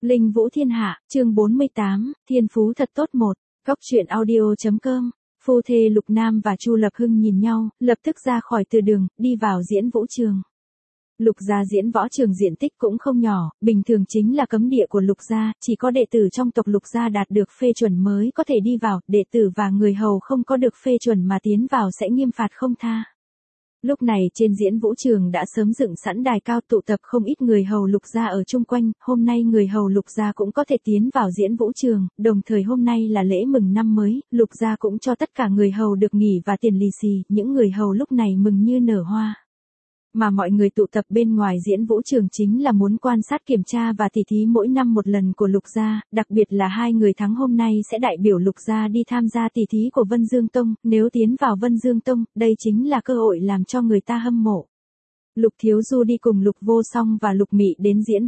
Linh Vũ Thiên Hạ, chương 48, Thiên Phú Thật Tốt 1, Góc truyện audio.com. Phu thê Lục Nam và Chu Lập Hưng nhìn nhau, lập tức ra khỏi từ đường, đi vào diễn vũ trường. Lục gia diễn võ trường diện tích cũng không nhỏ, bình thường chính là cấm địa của Lục gia, chỉ có đệ tử trong tộc Lục gia đạt được phê chuẩn mới có thể đi vào, đệ tử và người hầu không có được phê chuẩn mà tiến vào sẽ nghiêm phạt không tha. Lúc này trên diễn vũ trường đã sớm dựng sẵn đài cao tụ tập không ít người hầu Lục gia ở chung quanh, hôm nay người hầu Lục gia cũng có thể tiến vào diễn vũ trường, đồng thời hôm nay là lễ mừng năm mới, Lục gia cũng cho tất cả người hầu được nghỉ và tiền lì xì, những người hầu lúc này mừng như nở hoa. Mà mọi người tụ tập bên ngoài diễn vũ trường chính là muốn quan sát kiểm tra và tỉ thí mỗi năm một lần của Lục gia, đặc biệt là hai người thắng hôm nay sẽ đại biểu Lục gia đi tham gia tỉ thí của Vân Dương Tông, nếu tiến vào Vân Dương Tông, đây chính là cơ hội làm cho người ta hâm mộ. Lục Thiếu Du đi cùng Lục Vô Song và Lục Mị đến diễn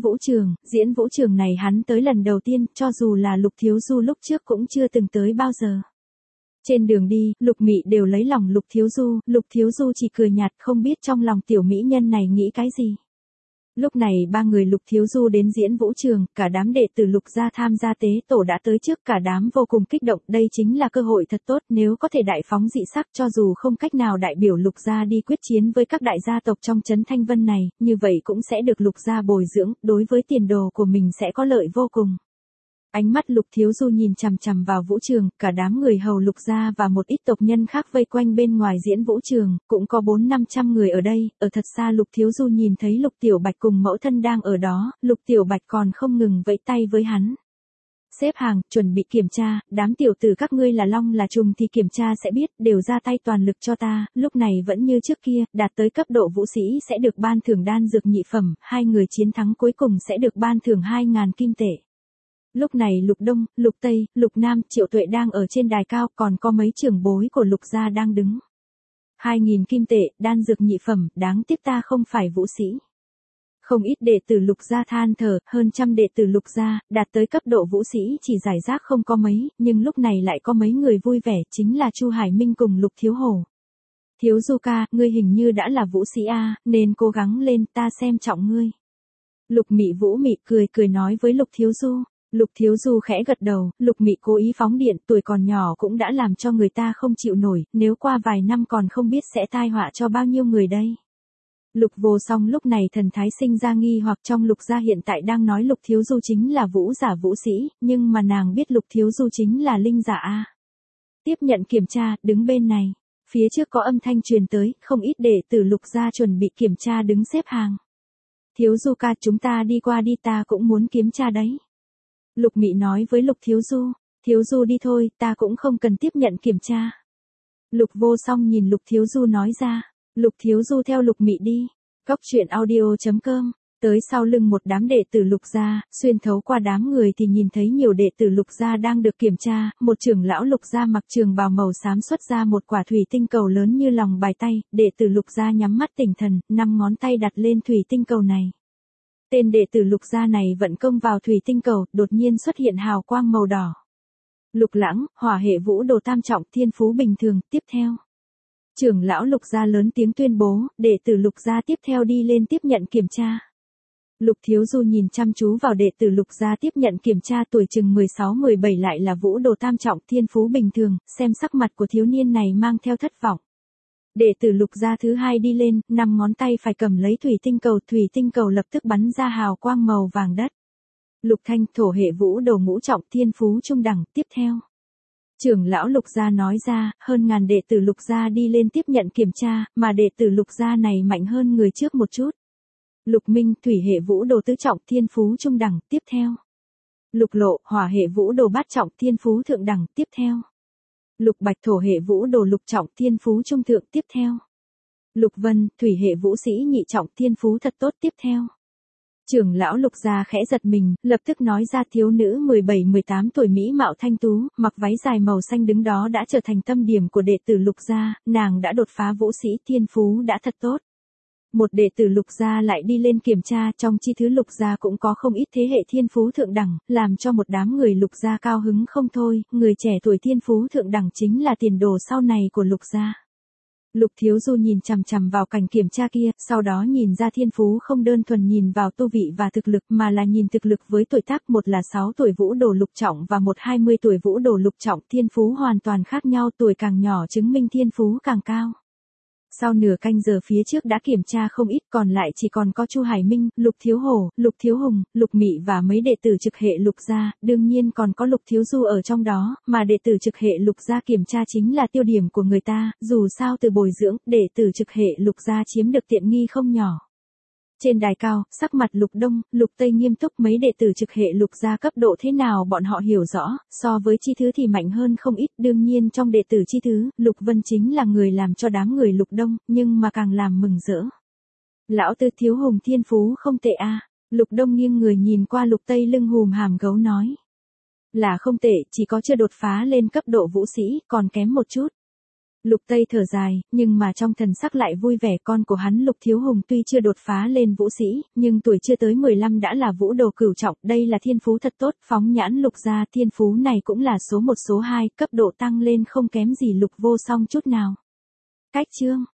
vũ trường này hắn tới lần đầu tiên, cho dù là Lục Thiếu Du lúc trước cũng chưa từng tới bao giờ. Trên đường đi, Lục Mị đều lấy lòng Lục Thiếu Du chỉ cười nhạt không biết trong lòng tiểu mỹ nhân này nghĩ cái gì. Lúc này ba người Lục Thiếu Du đến diễn vũ trường, cả đám đệ tử Lục gia tham gia tế tổ đã tới trước, cả đám vô cùng kích động, đây chính là cơ hội thật tốt, nếu có thể đại phóng dị sắc cho dù không cách nào đại biểu Lục gia đi quyết chiến với các đại gia tộc trong trấn Thanh Vân này, như vậy cũng sẽ được Lục gia bồi dưỡng, đối với tiền đồ của mình sẽ có lợi vô cùng. Ánh mắt Lục Thiếu Du nhìn chằm chằm vào vũ trường, cả đám người hầu Lục gia và một ít tộc nhân khác vây quanh bên ngoài diễn vũ trường, cũng có 400-500 người ở đây, ở thật xa Lục Thiếu Du nhìn thấy Lục Tiểu Bạch cùng mẫu thân đang ở đó, Lục Tiểu Bạch còn không ngừng vẫy tay với hắn. Xếp hàng, chuẩn bị kiểm tra, đám tiểu tử các ngươi là long là trùng thì kiểm tra sẽ biết, đều ra tay toàn lực cho ta, lúc này vẫn như trước kia, đạt tới cấp độ vũ sĩ sẽ được ban thưởng đan dược nhị phẩm, hai người chiến thắng cuối cùng sẽ được ban thưởng 2.000 kim tệ. Lúc này Lục Đông, Lục Tây, Lục Nam, Triệu Tuệ đang ở trên đài cao, còn có mấy trưởng bối của Lục gia đang đứng. 2.000 kim tệ, đan dược nhị phẩm, đáng tiếc ta không phải vũ sĩ. Không ít đệ tử Lục gia than thở, hơn trăm đệ tử Lục gia, đạt tới cấp độ vũ sĩ chỉ giải rác không có mấy, nhưng lúc này lại có mấy người vui vẻ, chính là Chu Hải Minh cùng Lục Thiếu Hổ. Thiếu Du ca, ngươi hình như đã là vũ sĩ a, nên cố gắng lên, ta xem trọng ngươi. Lục Mị Vũ Mị cười nói với Lục Thiếu Du. Lục Thiếu Du khẽ gật đầu, Lục Mị cố ý phóng điện, tuổi còn nhỏ cũng đã làm cho người ta không chịu nổi, nếu qua vài năm còn không biết sẽ tai họa cho bao nhiêu người đây. Lục Vô Song lúc này thần thái sinh ra nghi hoặc trong Lục gia hiện tại đang nói Lục Thiếu Du chính là vũ giả vũ sĩ, nhưng mà nàng biết Lục Thiếu Du chính là linh giả a. Tiếp nhận kiểm tra, đứng bên này, phía trước có âm thanh truyền tới, không ít đệ tử Lục gia chuẩn bị kiểm tra đứng xếp hàng. Thiếu Du ca, chúng ta đi qua đi, ta cũng muốn kiểm tra đấy. Lục Mị nói với Lục Thiếu Du đi thôi, ta cũng không cần tiếp nhận kiểm tra. Lục Vô Song nhìn Lục Thiếu Du nói ra, Lục Thiếu Du theo Lục Mị đi. Góc truyện audio.com, tới sau lưng một đám đệ tử Lục gia, xuyên thấu qua đám người thì nhìn thấy nhiều đệ tử Lục gia đang được kiểm tra, một trưởng lão Lục gia mặc trường bào màu xám xuất ra một quả thủy tinh cầu lớn như lòng bàn tay, đệ tử Lục gia nhắm mắt tỉnh thần, 5 ngón tay đặt lên thủy tinh cầu này. Tên đệ tử Lục gia này vận công vào thủy tinh cầu, đột nhiên xuất hiện hào quang màu đỏ. Lục Lãng, hỏa hệ vũ đồ tam trọng, thiên phú bình thường, tiếp theo. Trưởng lão Lục gia lớn tiếng tuyên bố, đệ tử Lục gia tiếp theo đi lên tiếp nhận kiểm tra. Lục Thiếu Du nhìn chăm chú vào đệ tử Lục gia tiếp nhận kiểm tra, tuổi chừng 16-17 lại là vũ đồ tam trọng, thiên phú bình thường, xem sắc mặt của thiếu niên này mang theo thất vọng. Đệ tử Lục gia thứ hai đi lên, 5 ngón tay phải cầm lấy thủy tinh cầu lập tức bắn ra hào quang màu vàng đất. Lục Thanh, thổ hệ vũ đồ ngũ trọng, thiên phú trung đẳng, tiếp theo. Trưởng lão Lục gia nói ra, hơn ngàn đệ tử Lục gia đi lên tiếp nhận kiểm tra, mà đệ tử Lục gia này mạnh hơn người trước một chút. Lục Minh, thủy hệ vũ đồ tứ trọng, thiên phú trung đẳng, tiếp theo. Lục Lộ, hỏa hệ vũ đồ bát trọng, thiên phú thượng đẳng, tiếp theo. Lục Bạch, thổ hệ vũ đồ lục trọng, thiên phú trung thượng, tiếp theo. Lục Vân, thủy hệ vũ sĩ nhị trọng, thiên phú thật tốt, tiếp theo. Trưởng lão Lục gia khẽ giật mình, lập tức nói ra, thiếu nữ 17-18 tuổi mỹ mạo thanh tú, mặc váy dài màu xanh đứng đó đã trở thành tâm điểm của đệ tử Lục gia, nàng đã đột phá vũ sĩ, thiên phú đã thật tốt. Một đệ tử Lục gia lại đi lên kiểm tra, trong chi thứ Lục gia cũng có không ít thế hệ thiên phú thượng đẳng, làm cho một đám người Lục gia cao hứng không thôi, người trẻ tuổi thiên phú thượng đẳng chính là tiền đồ sau này của Lục gia. Lục Thiếu Du nhìn chằm chằm vào cảnh kiểm tra kia, sau đó nhìn ra thiên phú không đơn thuần nhìn vào tu vị và thực lực mà là nhìn thực lực với tuổi tác, một là 6 tuổi vũ đồ lục trọng và một 20 tuổi vũ đồ lục trọng, thiên phú hoàn toàn khác nhau, tuổi càng nhỏ chứng minh thiên phú càng cao. Sau nửa canh giờ phía trước đã kiểm tra không ít, còn lại chỉ còn có Chu Hải Minh, Lục Thiếu Hổ, Lục Thiếu Hùng, Lục Mị và mấy đệ tử trực hệ Lục gia, đương nhiên còn có Lục Thiếu Du ở trong đó, mà đệ tử trực hệ Lục gia kiểm tra chính là tiêu điểm của người ta, dù sao từ bồi dưỡng, đệ tử trực hệ Lục gia chiếm được tiện nghi không nhỏ. Trên đài cao, sắc mặt Lục Đông, Lục Tây nghiêm túc, mấy đệ tử trực hệ Lục gia cấp độ thế nào bọn họ hiểu rõ, so với Chi Thứ thì mạnh hơn không ít, đương nhiên trong đệ tử Chi Thứ, Lục Vân chính là người làm cho đám người Lục Đông, nhưng mà càng làm mừng rỡ. Lão Tư, Thiếu Hùng thiên phú không tệ a. Lục Đông nghiêng người nhìn qua Lục Tây lưng hùm hàm gấu nói. Là không tệ, chỉ có chưa đột phá lên cấp độ vũ sĩ, còn kém một chút. Lục Tây thở dài, nhưng mà trong thần sắc lại vui vẻ, con của hắn Lục Thiếu Hùng tuy chưa đột phá lên vũ sĩ, nhưng tuổi chưa tới 15 đã là vũ đồ cửu trọng, đây là thiên phú thật tốt, phóng nhãn Lục gia, thiên phú này cũng là số 1 số 2, cấp độ tăng lên không kém gì Lục Vô Song chút nào. Cách chương